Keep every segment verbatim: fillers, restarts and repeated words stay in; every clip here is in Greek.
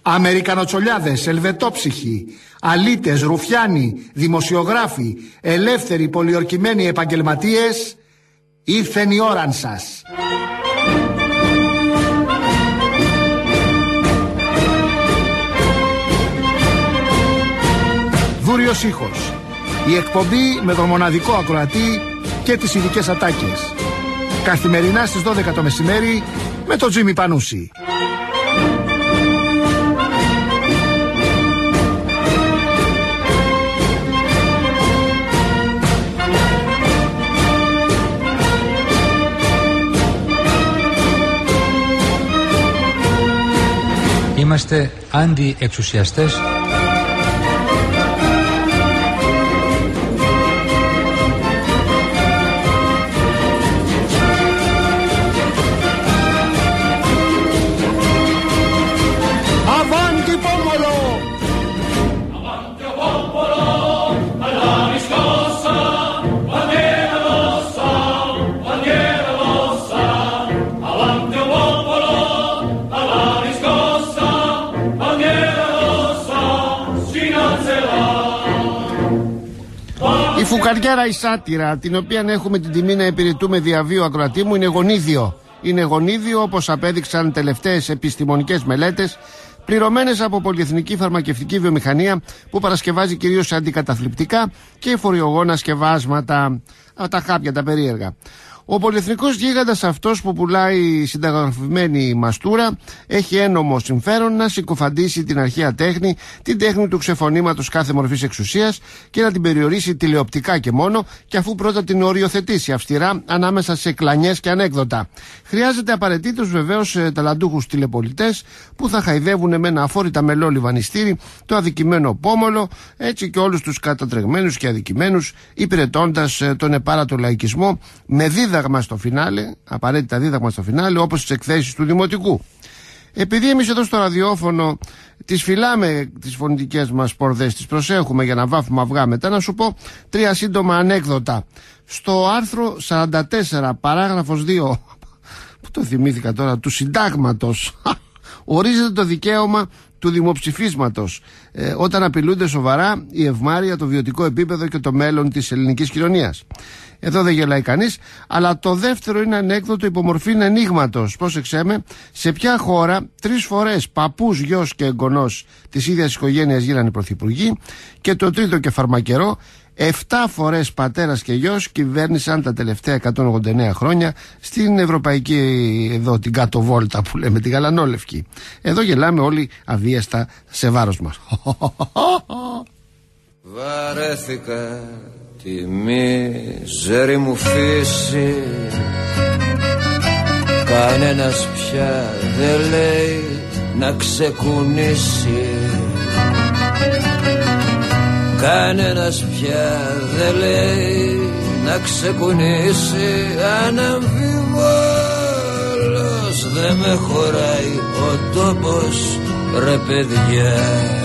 Αμερικανοτσολιάδες, ελβετόψυχοι, αλήτες, ρουφιάνοι, δημοσιογράφοι, ελεύθεροι πολιορκημένοι επαγγελματίες, ήρθεν η ώραν σας. Δούριος ήχος. Η εκπομπή με τον μοναδικό ακροατή και τις ειδικές ατάκες. Καθημερινά στις δώδεκα το μεσημέρι με τον Τζίμι Πανούση. Είμαστε αντιεξουσιαστές. Η φουκαριάρα η σάτυρα, την οποία έχουμε την τιμή να υπηρετούμε διαβίου ακροατή μου, είναι γονίδιο. Είναι γονίδιο, όπως απέδειξαν τελευταίες επιστημονικές μελέτες, πληρωμένες από πολυεθνική φαρμακευτική βιομηχανία που παρασκευάζει κυρίως αντικαταθλιπτικά και φοριογόνα σκευάσματα, τα χάπια, τα περίεργα. Ο πολυεθνικός γίγαντας αυτός που πουλάει συνταγογραφημένη μαστούρα έχει ένομο συμφέρον να συκοφαντήσει την αρχαία τέχνη, την τέχνη του ξεφωνήματος κάθε μορφής εξουσίας και να την περιορίσει τηλεοπτικά και μόνο, και αφού πρώτα την οριοθετήσει αυστηρά ανάμεσα σε κλανιές και ανέκδοτα. Χρειάζεται απαραίτητος βεβαίως ταλαντούχους τηλεπολιτές που θα χαϊδεύουν με ένα αφόρητα μελό λιβανιστήρι το αδικημένο πόμολο, έτσι και όλους τους κατατρεγμένους και αδικημένους, υπηρετώντας τον επάρατο λαϊκισμό με δίδα δίδαγμα στο φινάλε, απαραίτητα δίδαγμα στο φινάλε, όπως τις εκθέσεις του Δημοτικού. Επειδή εμείς εδώ στο ραδιόφωνο τις φυλάμε τις φωνητικές μας πορδές, τις προσέχουμε για να βάφουμε αυγά μετά, να σου πω τρία σύντομα ανέκδοτα. Στο άρθρο σαράντα τέσσερα παράγραφος δύο, που το θυμήθηκα τώρα, του συντάγματος, ορίζεται το δικαίωμα του δημοψηφίσματος ε, όταν απειλούνται σοβαρά η ευμάρεια, το βιωτικό επίπεδο και το μέλλον της ελληνικής κοινωνίας. Εδώ δεν γελάει κανείς, αλλά το δεύτερο είναι ανέκδοτο υπομορφή ενίγματος. Πρόσεξέ με, σε ποια χώρα τρεις φορές παππούς, γιος και εγγονός της ίδιας οικογένειας γίνανε πρωθυπουργοί, και το τρίτο και φαρμακερό, εφτά φορές πατέρας και γιος κυβέρνησαν τα τελευταία εκατόν ογδόντα εννέα χρόνια στην ευρωπαϊκή, εδώ την κάτω βόλτα που λέμε, τη γαλανόλευκη. Εδώ γελάμε όλοι αβίαστα σε βάρος μας. Βαρέθηκα τη μίζερη μου φύση, κανένας πια δεν λέει να ξεκουνήσει, κανένας πια δεν λέει να ξεκουνήσει, αναμφιβόλως δεν με χωράει ο τόπος, ρε παιδιά.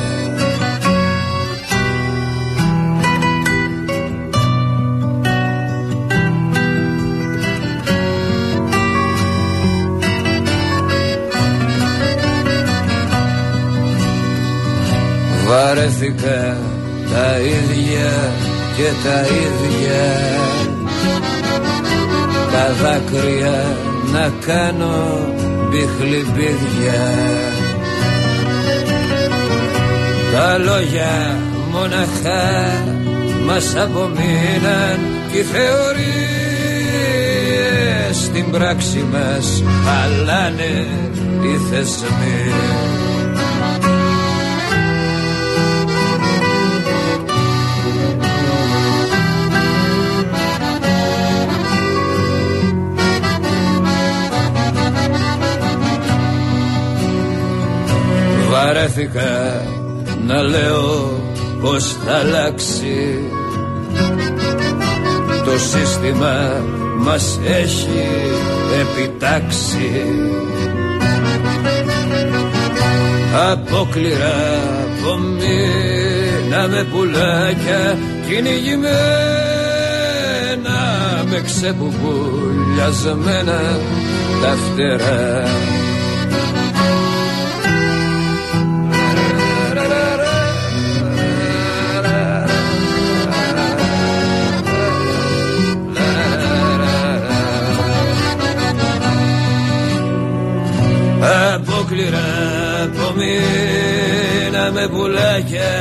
Βαρέθηκα τα ίδια και τα ίδια, τα δάκρυα να κάνω μπιχλιμπίδια, τα λόγια μοναχά μας απομείναν κι οι θεωρίες στην πράξη μας χαλάνε οι θεσμοί. Βαρέθηκα να λέω πως θα αλλάξει, το σύστημα μας έχει επιτάξει, απόκληρα απομείναμε πουλάκια κυνηγημένα με ξεπουπουλιασμένα τα φτερά. μείναμε πουλάκια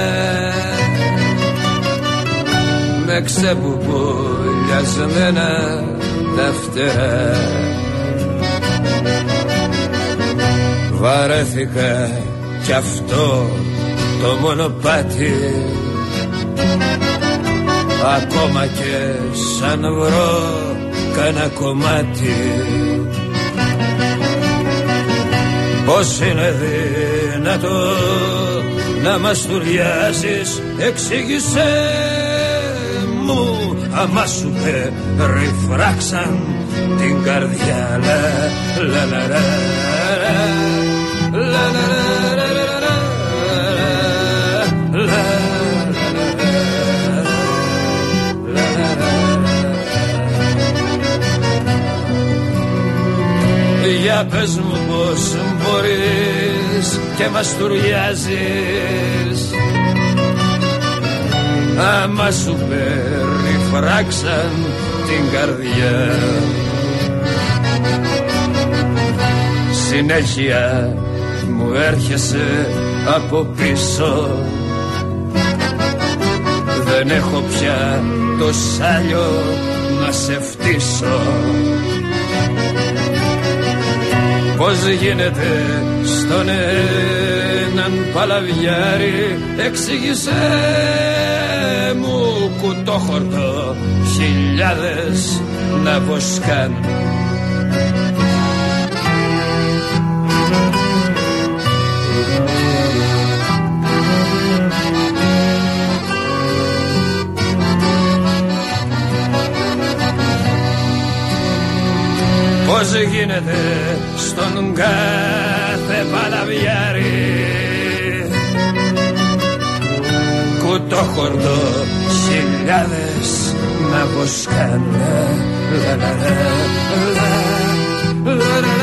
με ξεπουπουλιασμένα τα φτερά. Βαρέθηκα κι αυτό το μονοπάτι, ακόμα και σαν βρω κανένα κομμάτι. Πώς είναι δυνατό να μαστουριάζεις, εξήγησέ μου, άμα σου περιφράξαν την καρδιά. Λα λα λα λα λα λα λα. Για πες μου πως μπορείς και μαστουριάζεις, άμα σου περιφράξαν την καρδιά. Συνέχεια μου έρχεσαι από πίσω, δεν έχω πια το σάλιο να σε φτύσω. Πώς γίνεται στον έναν παλαβιάρι, εξήγησέ μου, κουτόχορτο χιλιάδες να βοσκάν. Πώς γίνεται στον κάθε παλαβιάρι, κουτόχορτο χιλιάδες να βοσκάνε. Λα λα λα λα λα λα.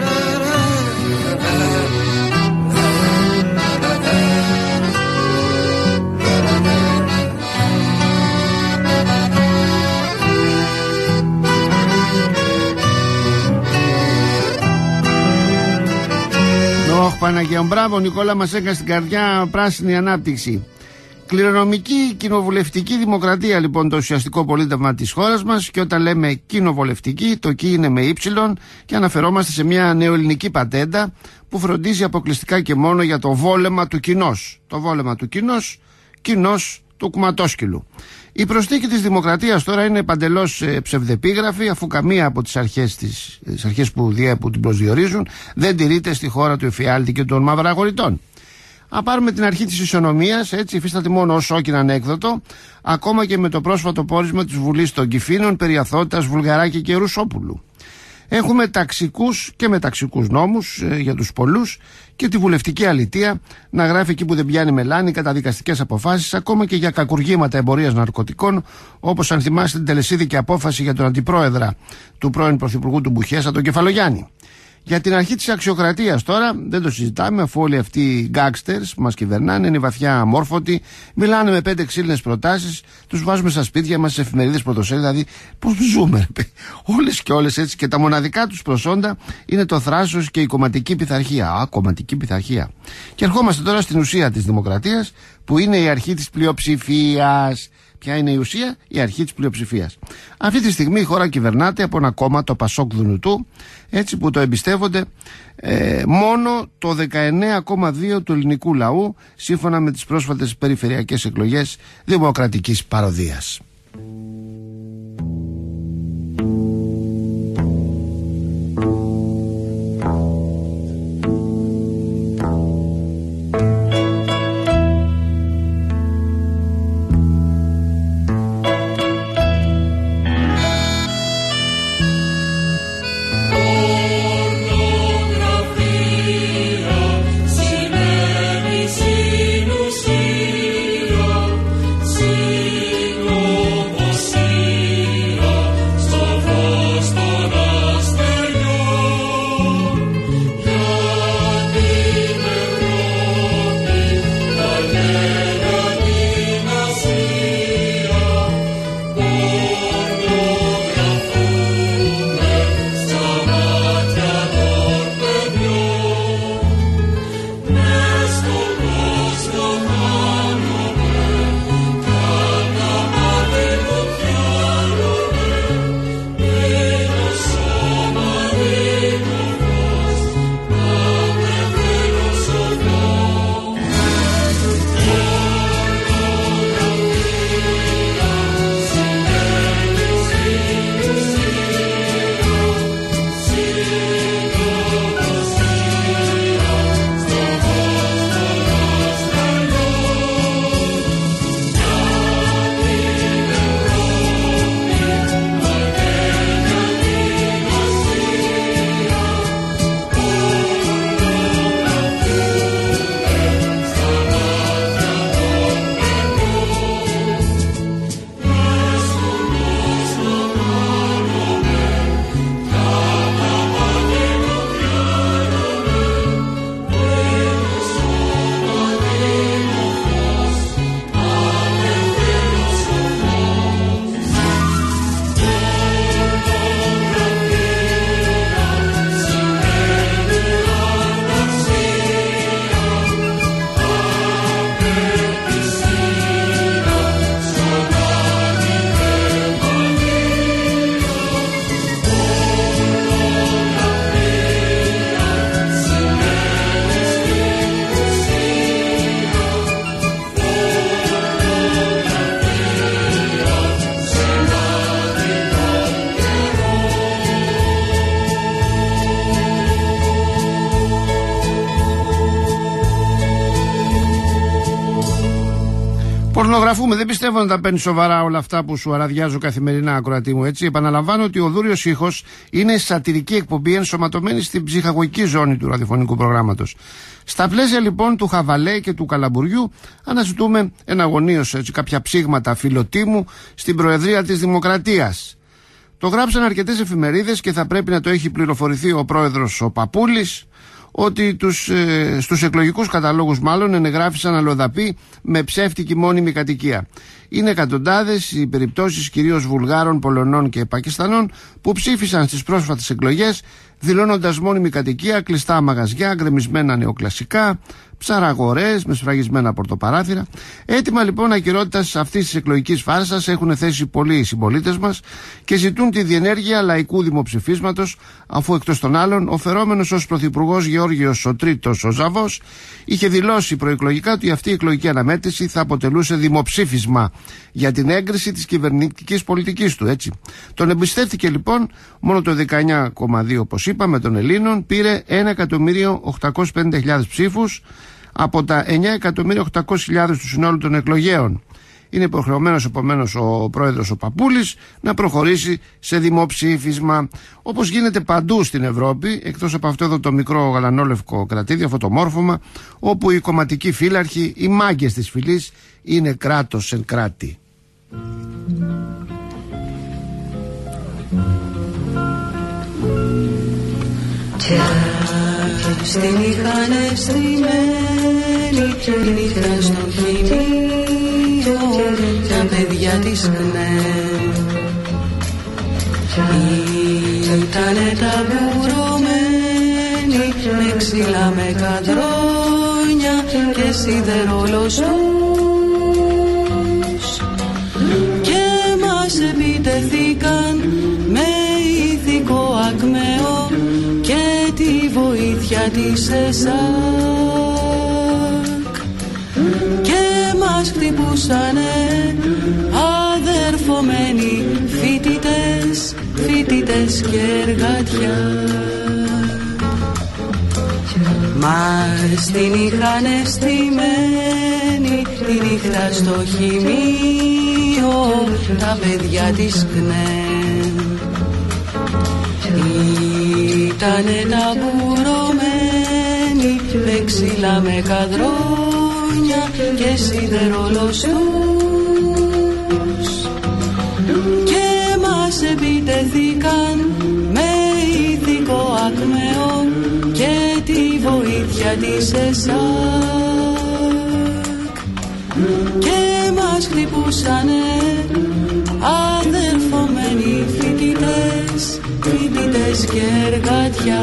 Ωχ, Παναγία, μπράβο Νικόλα, μας έκανε στην καρδιά πράσινη ανάπτυξη. Κληρονομική κοινοβουλευτική δημοκρατία λοιπόν το ουσιαστικό πολίτευμα της χώρας μας, και όταν λέμε κοινοβουλευτική το κι είναι με ύψιλον και αναφερόμαστε σε μια νεοελληνική πατέντα που φροντίζει αποκλειστικά και μόνο για το βόλεμα του κοινός. Το βόλεμα του κοινός, κοινός του κουματόσκυλου. Η προσθήκη της δημοκρατίας τώρα είναι παντελώς ε, ψευδεπίγραφη, αφού καμία από τις αρχές, τις, τις αρχές που, διέ, που την προσδιορίζουν δεν τηρείται στη χώρα του εφιάλτη και των μαυραγοριτών. Αν πάρουμε την αρχή της ισονομίας, έτσι υφίσταται μόνο ως όκειν ανέκδοτο, ακόμα και με το πρόσφατο πόρισμα της Βουλής των Κυφήνων περί αθωότητας Βουλγαράκη και Ρουσόπουλου. Έχουμε ταξικούς και μεταξικούς νόμους ε, για τους πολλούς και τη βουλευτική αλητεία να γράφει εκεί που δεν πιάνει μελάνη καταδικαστικές αποφάσεις, ακόμα και για κακουργήματα εμπορίας ναρκωτικών, όπως αν θυμάστε την τελεσίδικη απόφαση για τον αντιπρόεδρα του πρώην πρωθυπουργού του Μπουχέσα, τον Κεφαλογιάννη. Για την αρχή της αξιοκρατίας τώρα δεν το συζητάμε, αφού όλοι αυτοί οι γκάκστερς που μας κυβερνάνε είναι βαθιά αμόρφωτοι, μιλάνε με πέντε ξύλινες προτάσεις, τους βάζουμε στα σπίτια μας, σε εφημερίδες πρωτοσέλιδα, δηλαδή πώς ζούμε, όλες και όλες έτσι, και τα μοναδικά τους προσόντα είναι το θράσος και η κομματική πειθαρχία. Α, κομματική πειθαρχία. Και ερχόμαστε τώρα στην ουσία της δημοκρατίας, που είναι η αρχή της πλειοψηφίας. Ποια είναι η ουσία? Η αρχή της πλειοψηφίας. Αυτή τη στιγμή η χώρα κυβερνάται από ένα κόμμα, το Πασόκ Δουνουτού, έτσι, που το εμπιστεύονται ε, μόνο το δεκαεννέα κόμμα δύο τοις εκατό του ελληνικού λαού, σύμφωνα με τις πρόσφατες περιφερειακές εκλογές δημοκρατικής παροδίας. See Πορνογραφούμε, δεν πιστεύω να τα παίρνει σοβαρά όλα αυτά που σου αραδιάζω καθημερινά, ακροατή μου, έτσι. Επαναλαμβάνω ότι ο Δούριος Ήχος είναι σατιρική εκπομπή ενσωματωμένη στην ψυχαγωγική ζώνη του ραδιοφωνικού προγράμματος. Στα πλαίσια λοιπόν του χαβαλέ και του καλαμπουριού, αναζητούμε εναγωνίως έτσι κάποια ψήγματα φιλοτίμου στην Προεδρία της Δημοκρατίας. Το γράψαν αρκετές εφημερίδες και θα πρέπει να το έχει πληροφορηθεί ο πρόεδρος ο Παπούλης, ότι τους, ε, στους εκλογικούς καταλόγους μάλλον ενεγράφησαν αλλοδαποί με ψεύτικη μόνιμη κατοικία. Είναι εκατοντάδες οι περιπτώσεις κυρίως Βουλγάρων, Πολωνών και Πακιστανών που ψήφισαν στις πρόσφατες εκλογές δηλώνοντας μόνιμη κατοικία, κλειστά μαγαζιά, γκρεμισμένα νεοκλασικά, ψαραγορές με σφραγισμένα πορτοπαράθυρα. Έτοιμα λοιπόν ακυρότητας αυτής της εκλογικής φάρσας έχουν θέσει πολλοί οι συμπολίτες μας και ζητούν τη διενέργεια λαϊκού δημοψηφίσματος, αφού εκτός των άλλων ο φερόμενος ως πρωθυπουργός Γεώργιος ο Τρίτος ο Ζαβός είχε δηλώσει προεκλογικά ότι αυτή η εκλογική αναμέτρηση θα αποτελούσε δημοψήφισμα για την έγκριση της κυβερνητικής πολιτικής του, έτσι. Τον εμπιστεύτηκε λοιπόν, μόνο το δεκαεννιά κόμμα δύο όπως είπαμε των Ελλήνων πήρε ένα εκατομμύριο οκτακόσιες πενήντα χιλιάδες ψήφους από τα εννιά εκατομμύρια οκτακόσιες χιλιάδες του συνόλου των εκλογέων. Είναι υποχρεωμένος επομένως ο πρόεδρος ο Παπούλης να προχωρήσει σε δημοψήφισμα, όπως γίνεται παντού στην Ευρώπη, εκτός από αυτό εδώ το μικρό γαλανόλευκο κρατήδιο, αυτό το μόρφωμα, όπου οι κομματικοί φύλαρχοι, οι μάγκες της φυλής, είναι κράτος εν κράτη. Στη νύχανε στριμμένη, τη νύχτα στο χειμείο, τα παιδιά της γνέν. Ήτανε ταμπουρωμένοι με ξύλα, με καδρόνια και σιδερόλοστούς και μας επιτεθήκαν με ηθικό ακμαίο και τη βοήθεια της ΕΣΑΚ και μας χτυπούσανε αδερφωμένοι φοιτητές, φοιτητές και εργατιά. Μας την είχαν αισθημένη τη νύχτα στο χειμείο τα παιδιά της ΚΝΕ. Ήτανε ταμπουρωμένοι με ξύλα, με καδρόνια και σιδερολοστούς και μας επιτεθήκαν με ηθικό ακμαίο και τη βοήθεια της ΕΣΑΚ και μας χτυπούσανε αδερφωμένοι φοιτητές, φοιτητές και εργατιά.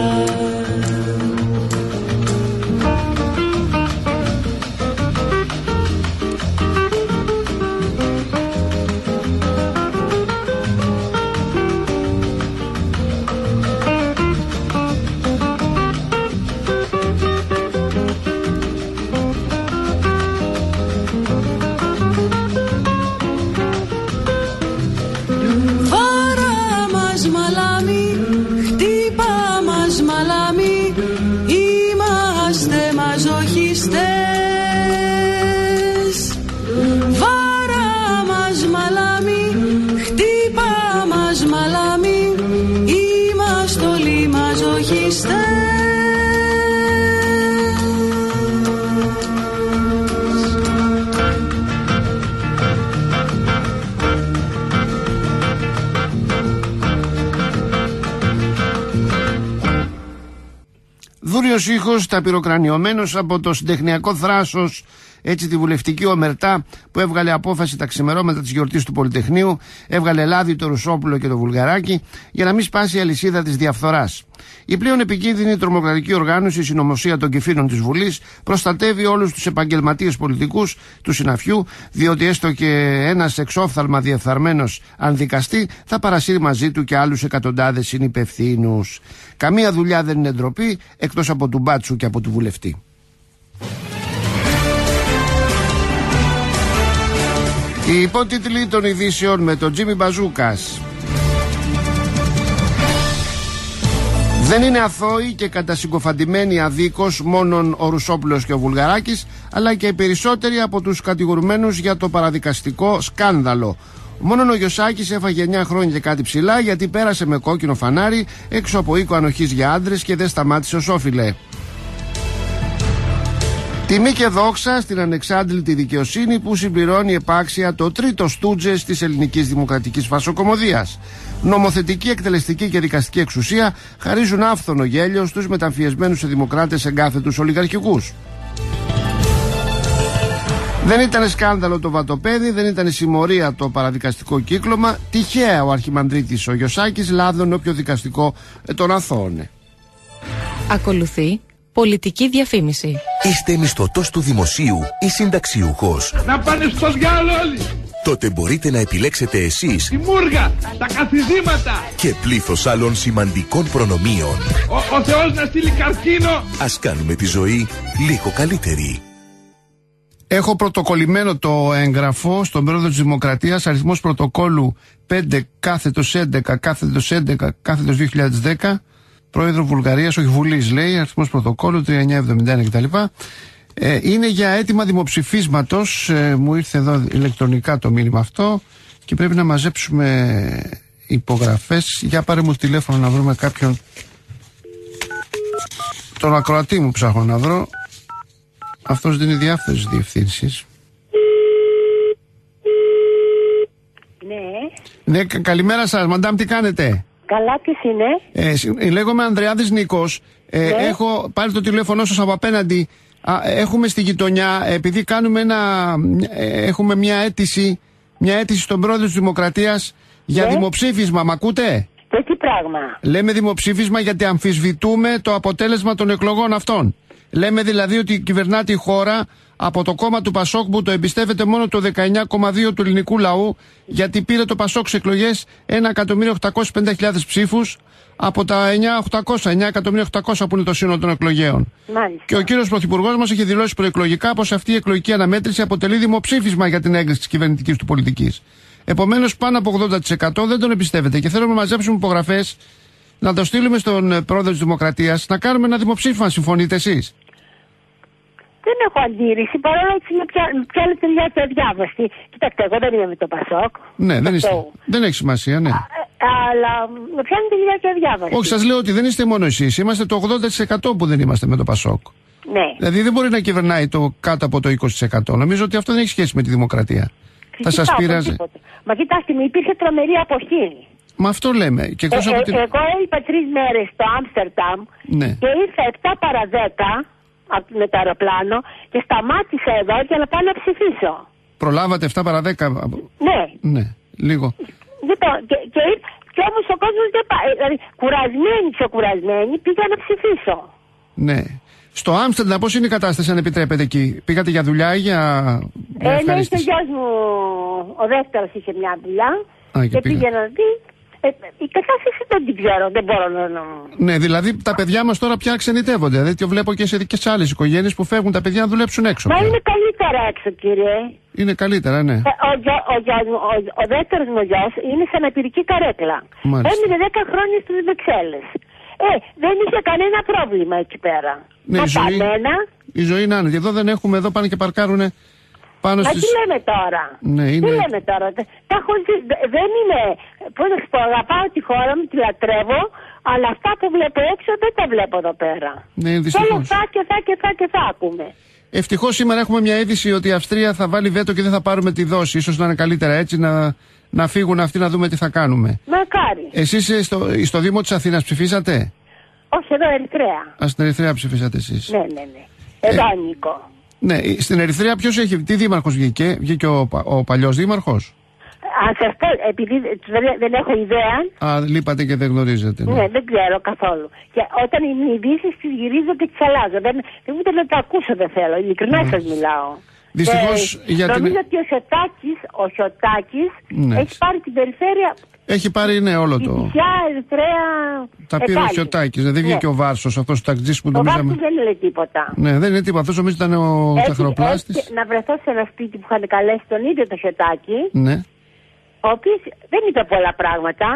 Δούριος Ήχος, ταπειροκρανιωμένος από το συντεχνιακό θράσος, έτσι τη βουλευτική ομερτά που έβγαλε απόφαση τα ξημερώματα της γιορτής του Πολυτεχνείου, έβγαλε λάδι το Ρουσόπουλο και το Βουλγαράκι για να μην σπάσει η αλυσίδα της διαφθοράς. Η πλέον επικίνδυνη τρομοκρατική οργάνωση, η Συνωμοσία των Κεφίνων της Βουλής, προστατεύει όλους τους επαγγελματίες πολιτικούς του συναφιού, διότι έστω και ένας εξόφθαλμα διεφθαρμένος αν δικαστεί, θα παρασύρει μαζί του και άλλους εκατοντάδες συνυπευθύνους. Καμία δουλειά δεν είναι ντροπή, εκτός από του μπάτσου και από του βουλευτή. Οι υπότιτλοι των ειδήσεων με τον Τζίμι Μπαζούκας. Δεν είναι αθώοι και κατασυγκοφαντημένοι αδίκως μόνον ο Ρουσόπουλος και ο Βουλγαράκης, αλλά και οι περισσότεροι από τους κατηγορουμένους για το παραδικαστικό σκάνδαλο. Μόνον ο Γιωσάκης έφαγε εννιά χρόνια και κάτι ψηλά, γιατί πέρασε με κόκκινο φανάρι έξω από οίκο ανοχής για άντρες και δεν σταμάτησε ως όφιλε. Τιμή και δόξα στην ανεξάντλητη δικαιοσύνη που συμπληρώνει επάξια το τρίτο στούτζες της ελληνικής δημοκρατικής φασοκομωδίας. Νομοθετική, εκτελεστική και δικαστική εξουσία χαρίζουν άφθονο γέλιο στους μεταμφιεσμένους δημοκράτες εγκάθετους ολιγαρχικούς. Δεν ήταν σκάνδαλο το βατοπέδι, δεν ήταν συμμορία το παραδικαστικό κύκλωμα. Τυχαία ο αρχιμανδρίτης ο Γιωσάκης λάδωνε όποιο δικαστικό τον αθώωνε. Ακολουθεί πολιτική διαφήμιση. Είστε μισθωτός του δημοσίου ή συνταξιούχος? Να πάνε στο διάλογο όλοι! Τότε μπορείτε να επιλέξετε εσείς τη μούργα, τα καθιδήματα και πλήθος άλλων σημαντικών προνομίων. Ο, ο Θεός να στείλει καρκίνο. Ας κάνουμε τη ζωή λίγο καλύτερη. Έχω πρωτοκολλημένο το έγγραφο στον πρόεδρο της Δημοκρατίας, αριθμός πρωτοκόλλου πέντε κάθετος έντεκα κάθετος έντεκα κάθετος δύο χιλιάδες δέκα, πρόεδρο Βουλγαρίας, όχι Βουλής λέει, αριθμός πρωτοκόλλου τρία εννιά εβδομήντα ένα κτλ. Ε, είναι για αίτημα δημοψηφίσματος, ε, μου ήρθε εδώ ηλεκτρονικά το μήνυμα αυτό και πρέπει να μαζέψουμε υπογραφές. Για πάρε μου τηλέφωνο να βρούμε κάποιον, τον ακροατή μου ψάχνω να βρω. Αυτός δίνει διάφορες διευθύνσεις. Ναι. Ναι, καλημέρα σας, μαντάμ, τι κάνετε? Καλά, ποιος είναι? Ε, λέγομαι Ανδρεάδης Νίκος. Ε, ναι. Έχω πάρει το τηλέφωνο σας από απέναντι. Α, έχουμε στη γειτονιά, επειδή κάνουμε ένα, ε, έχουμε μια αίτηση, μια αίτηση στον πρόεδρο της Δημοκρατίας για ναι. δημοψήφισμα. Μ' ακούτε? Και τι πράγμα? Λέμε δημοψήφισμα γιατί αμφισβητούμε το αποτέλεσμα των εκλογών αυτών. Λέμε δηλαδή ότι κυβερνάται η χώρα από το κόμμα του Πασόκ που το εμπιστεύεται μόνο το δεκαεννιά κόμμα δύο τοις εκατό του ελληνικού λαού, γιατί πήρε το Πασόκ σε εκλογές ένα εκατομμύριο οκτακόσιες πενήντα χιλιάδες ψήφους από τα εννιά εκατομμύρια οκτακόσια που είναι το σύνολο των εκλογέων. Μάλιστα. Και ο κύριος Πρωθυπουργός μας έχει δηλώσει προεκλογικά πως αυτή η εκλογική αναμέτρηση αποτελεί δημοψήφισμα για την έγκριση της κυβερνητικής του πολιτικής. Επομένως, πάνω από ογδόντα τοις εκατό δεν τον εμπιστεύεται και θέλουμε να μαζέψουμε υπογραφές, να το στείλουμε στον πρόεδρο της Δημοκρατίας, να κάνουμε ένα δημοψήφισμα. Συμφωνείτε εσείς? Δεν έχω αντίρρηση, παρόλο που με ποια λεπτομέρεια το διάβαστη. Κοιτάξτε, εγώ δεν είμαι με το Πασόκ. Ναι, δεν, είστε, δεν έχει σημασία, ναι. Α, αλλά με ποια λεπτομέρεια το διάβαστη. Όχι, σας λέω ότι δεν είστε μόνο εσείς. Είμαστε το ογδόντα τοις εκατό που δεν είμαστε με το Πασόκ. Ναι. Δηλαδή δεν μπορεί να κυβερνάει το κάτω από το είκοσι τοις εκατό. Νομίζω ότι αυτό δεν έχει σχέση με τη δημοκρατία. Φυσικά, θα σας πειράζει. Μα κοιτάξτε, μου υπήρχε τρομερή αποχή. Μα αυτό λέμε. Και ε, από ε, την... Εγώ είπα τρεις μέρες στο Άμστερνταμ ναι. και ήρθα επτά παρά δέκα με το αεροπλάνο και σταμάτησα εδώ για να πάω να ψηφίσω. Προλάβατε επτά παρά δέκα? Ναι. Ναι, λίγο. Λοιπόν, και, και, και όμως ο κόσμος δεν πάει. Δηλαδή, κουρασμένοι, πιο κουρασμένοι, πήγα να ψηφίσω. Ναι. Στο Άμστερνταμ πώς είναι η κατάσταση, αν επιτρέπετε εκεί? Πήγατε για δουλειά ή για ε, ναι, ο γιος μου, ο δεύτερος είχε μια δουλειά. Α, και, και πήγε να δει. Ε, η κατάσταση δεν την ξέρω, δεν μπορώ να... Ναι, δηλαδή τα παιδιά μας τώρα πια ξενιτεύονται. Δηλαδή το βλέπω και σε δικές άλλες οικογένειες που φεύγουν τα παιδιά να δουλέψουν έξω. Μα πια. Είναι καλύτερα έξω, κύριε. Είναι καλύτερα, ναι. Ε, ο, ο, ο, ο, ο δεύτερος μου γιος είναι σε αναπηρική καρέκλα. Έμεινε δέκα χρόνια στις Βρυξέλλες. Ε, δεν είχε κανένα πρόβλημα εκεί πέρα. Ναι, Μα η ζωή, κανένα. η ζωή να είναι. Και εδώ δεν έχουμε, εδώ πάνε και παρκάρουνε πάνω Μα στις... τι λέμε τώρα. Ναι, είναι... Τι λέμε τώρα. Τα έχω ζει... Δεν είναι... Πώς να σου πω, αγαπάω τη χώρα μου, τη λατρεύω, αλλά αυτά που βλέπω έξω δεν τα βλέπω εδώ πέρα. Ναι, δυστυχώς. Θέλω θα και θα και θα και θα ακούμε. Ευτυχώς σήμερα έχουμε μια είδηση ότι η Αυστρία θα βάλει βέτο και δεν θα πάρουμε τη δόση. Ίσως να είναι καλύτερα έτσι να, να φύγουν αυτοί να δούμε τι θα κάνουμε. Μακάρι. Εσείς στο, στο Δήμο της Αθήνας ψηφίσατε? Όχι, εδώ Ερυθρέα. Α, στην Ερυθρέα ψηφίσατε εσείς? Ναι, ναι, ναι. Εδώ ε, ανήκω. Ναι, στην Ερυθρέα ποιος έχει, τι δήμαρχος βγήκε? Βγήκε ο, ο παλιός δήμαρχος? Αν σας πω, επειδή δεν, δεν έχω ιδέα. Α, λείπατε και δεν γνωρίζετε. Ναι, ναι δεν ξέρω καθόλου. Και όταν είναι ειδήσεις τις γυρίζω και τις αλλάζω. Δεν, δεν ούτε να το ακούσω δεν θέλω. Ειλικρινά ναι. σας μιλάω. Δυστυχώς και για νομίζω την... ότι ο Χιωτάκης, ο Χιωτάκης ναι. έχει πάρει την περιφέρεια. Έχει πάρει ναι όλο το. Ποια Ερυθρέα. Τα πήρε ο Χιωτάκης. Δεν βγήκε ναι. ο Βάρσος, αυτός ο τακτζής που νομίζαμε. Ο Βάρσος δεν είναι τίποτα. Ναι, δεν είναι τίποτα. Αυτός νομίζω ήταν ο τσαχροπλάστης. Να βρεθώ σε ένα σπίτι που είχαν καλέσει τον ίδιο το Χιωτάκη. Ναι. Ο οποίος δεν είπε πολλά πράγματα.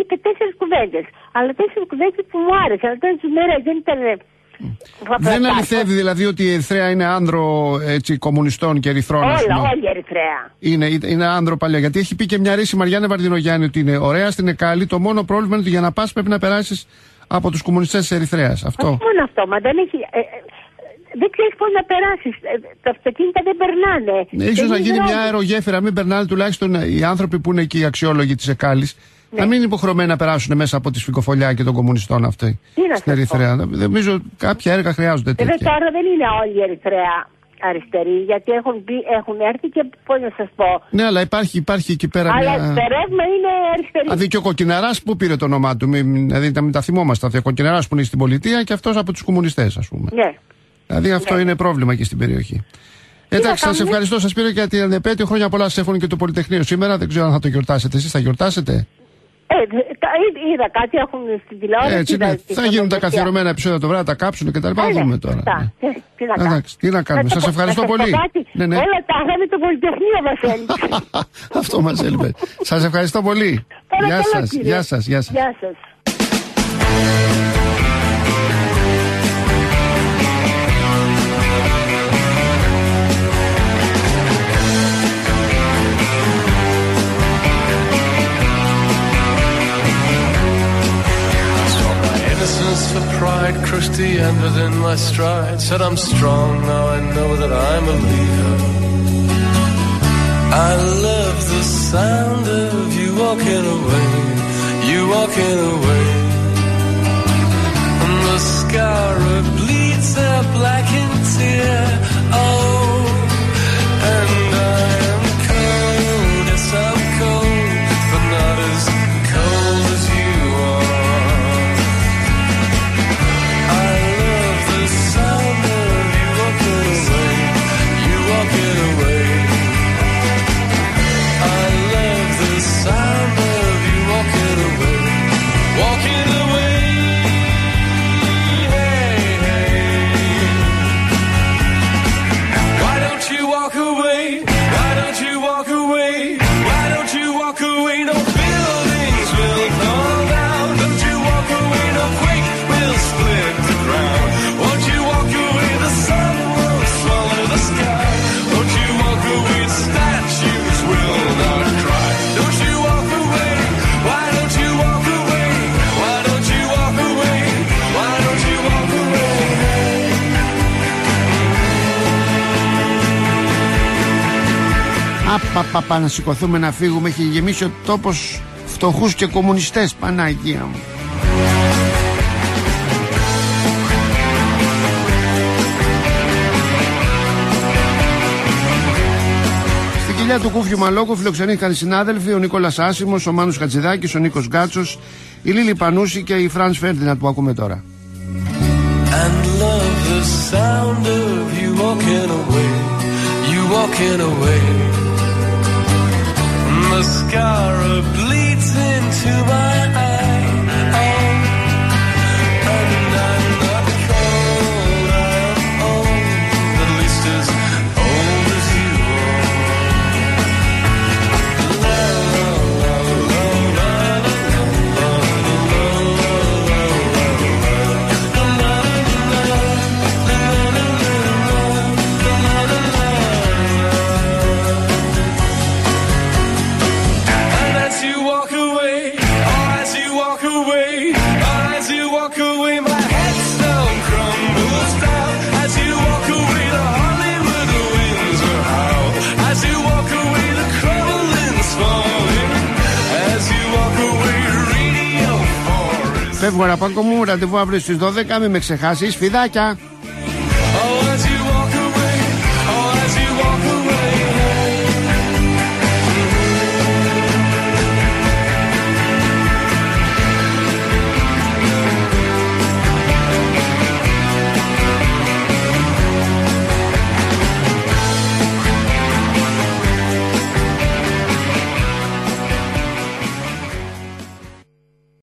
είπε τέσσερις κουβέντες. Αλλά τέσσερις κουβέντες που μου άρεσαν. Αλλά τέσσερις μέρες δεν ήταν. Δεν αληθεύει δηλαδή ότι η Ερυθρέα είναι άνδρο έτσι, κομμουνιστών και ερυθρών? Όλα, όλη η Ερυθρέα. Είναι, είναι άνδρο παλιά. Γιατί έχει πει και μια ρίση Μαριάννη Βαρδινογιάννη ότι είναι ωραία στην Εκάλη. Το μόνο πρόβλημα είναι ότι για να πας πρέπει να περάσεις από τους κομμουνιστές της Ερυθρέας. Αυτό. Όχι μόνο αυτό, μα δεν έχει. Ε, δεν ξέρεις πώς να περάσεις. Ε, τα αυτοκίνητα δεν περνάνε. Ναι, ίσως να γίνει μια αερογέφυρα, μην περνάνε τουλάχιστον οι άνθρωποι που είναι εκεί οι αξιόλογοι της Εκάλης. Ναι. Να μην είναι υποχρεωμένοι να περάσουν μέσα από τη σφυκοφολιά και των κομμουνιστών αυτοί στην Ερυθρέα. Νομίζω κάποια έργα χρειάζονται τέτοια. Βέβαια τώρα δεν είναι όλη η Ερυθρέα αριστερή, γιατί έχουν, έχουν έρθει και πώς να σας πω. Ναι, αλλά υπάρχει, υπάρχει εκεί πέρα. Αλλά μια... το ρεύμα είναι αριστερή. Δηλαδή και ο Κοκκιναράς που πήρε το όνομά του, δηλαδή τα, τα θυμόμαστε. Ο Κοκκιναράς που είναι στην πολιτεία και αυτός από τους κομμουνιστές, ας πούμε. Ναι. Δηλαδή αυτό ναι. είναι πρόβλημα και στην περιοχή. Εντάξει, σας ευχαριστώ, σας πήρα για την επέτειο. Χρόνια πολλά σας εύχομαι και το Πολυτεχνείο σήμερα. Δεν ξέρω αν θα το γιορτάσετε. Εσείς θα γιορτάσετε? Ε, είδα κάτι, έχουν στην τηλεόραση. Έτσι, ναι. Θα γίνουν τα καθιερωμένα επεισόδια το βράδυ, τα κάψουν και τα λοιπά. Θα δούμε τώρα. Ναι. Τι να κάνουμε. Τι να κάνουμε. Σας ευχαριστώ πολύ. Ναι, ναι. Όλα τα είχαμε το Πολυτεχνείο μας έλειπε. Αυτό μας έλειπε. Σας ευχαριστώ πολύ. Γεια σας. Γεια σας. Γεια σας. For pride, crushed the end within my stride. Said I'm strong, now I know that I'm a leader. I love the sound of you walking away, you walking away. And the scarab bleeds a blackened tear. Oh, and I am cold, yes I'm cold, but not as cold as you are. Απαπαπα, να σηκωθούμε να φύγουμε. Έχει γεμίσει ο τόπος φτωχούς και κομμουνιστές. Παναγία μου. Στην κοιλιά του Κούφιου Μαλόκου φιλοξενήθηκαν οι συνάδελφοι ο Νίκολας Άσημος, ο Μάνος Χατζηδάκης, ο Νίκος Γκάτσος, η Λίλη Πανούση και η Φρανς Φέρντιναντ που ακούμε τώρα. And love the sound of you walking away, you walking away. Mascara bleeds into my eye. Oh, and I'm not cold, I am old, at least as old as you are. La la la la la la Φεύγω Ραπάκο μου, ραντεβού αύριο στις δώδεκα, μην με ξεχάσεις, φιδάκια!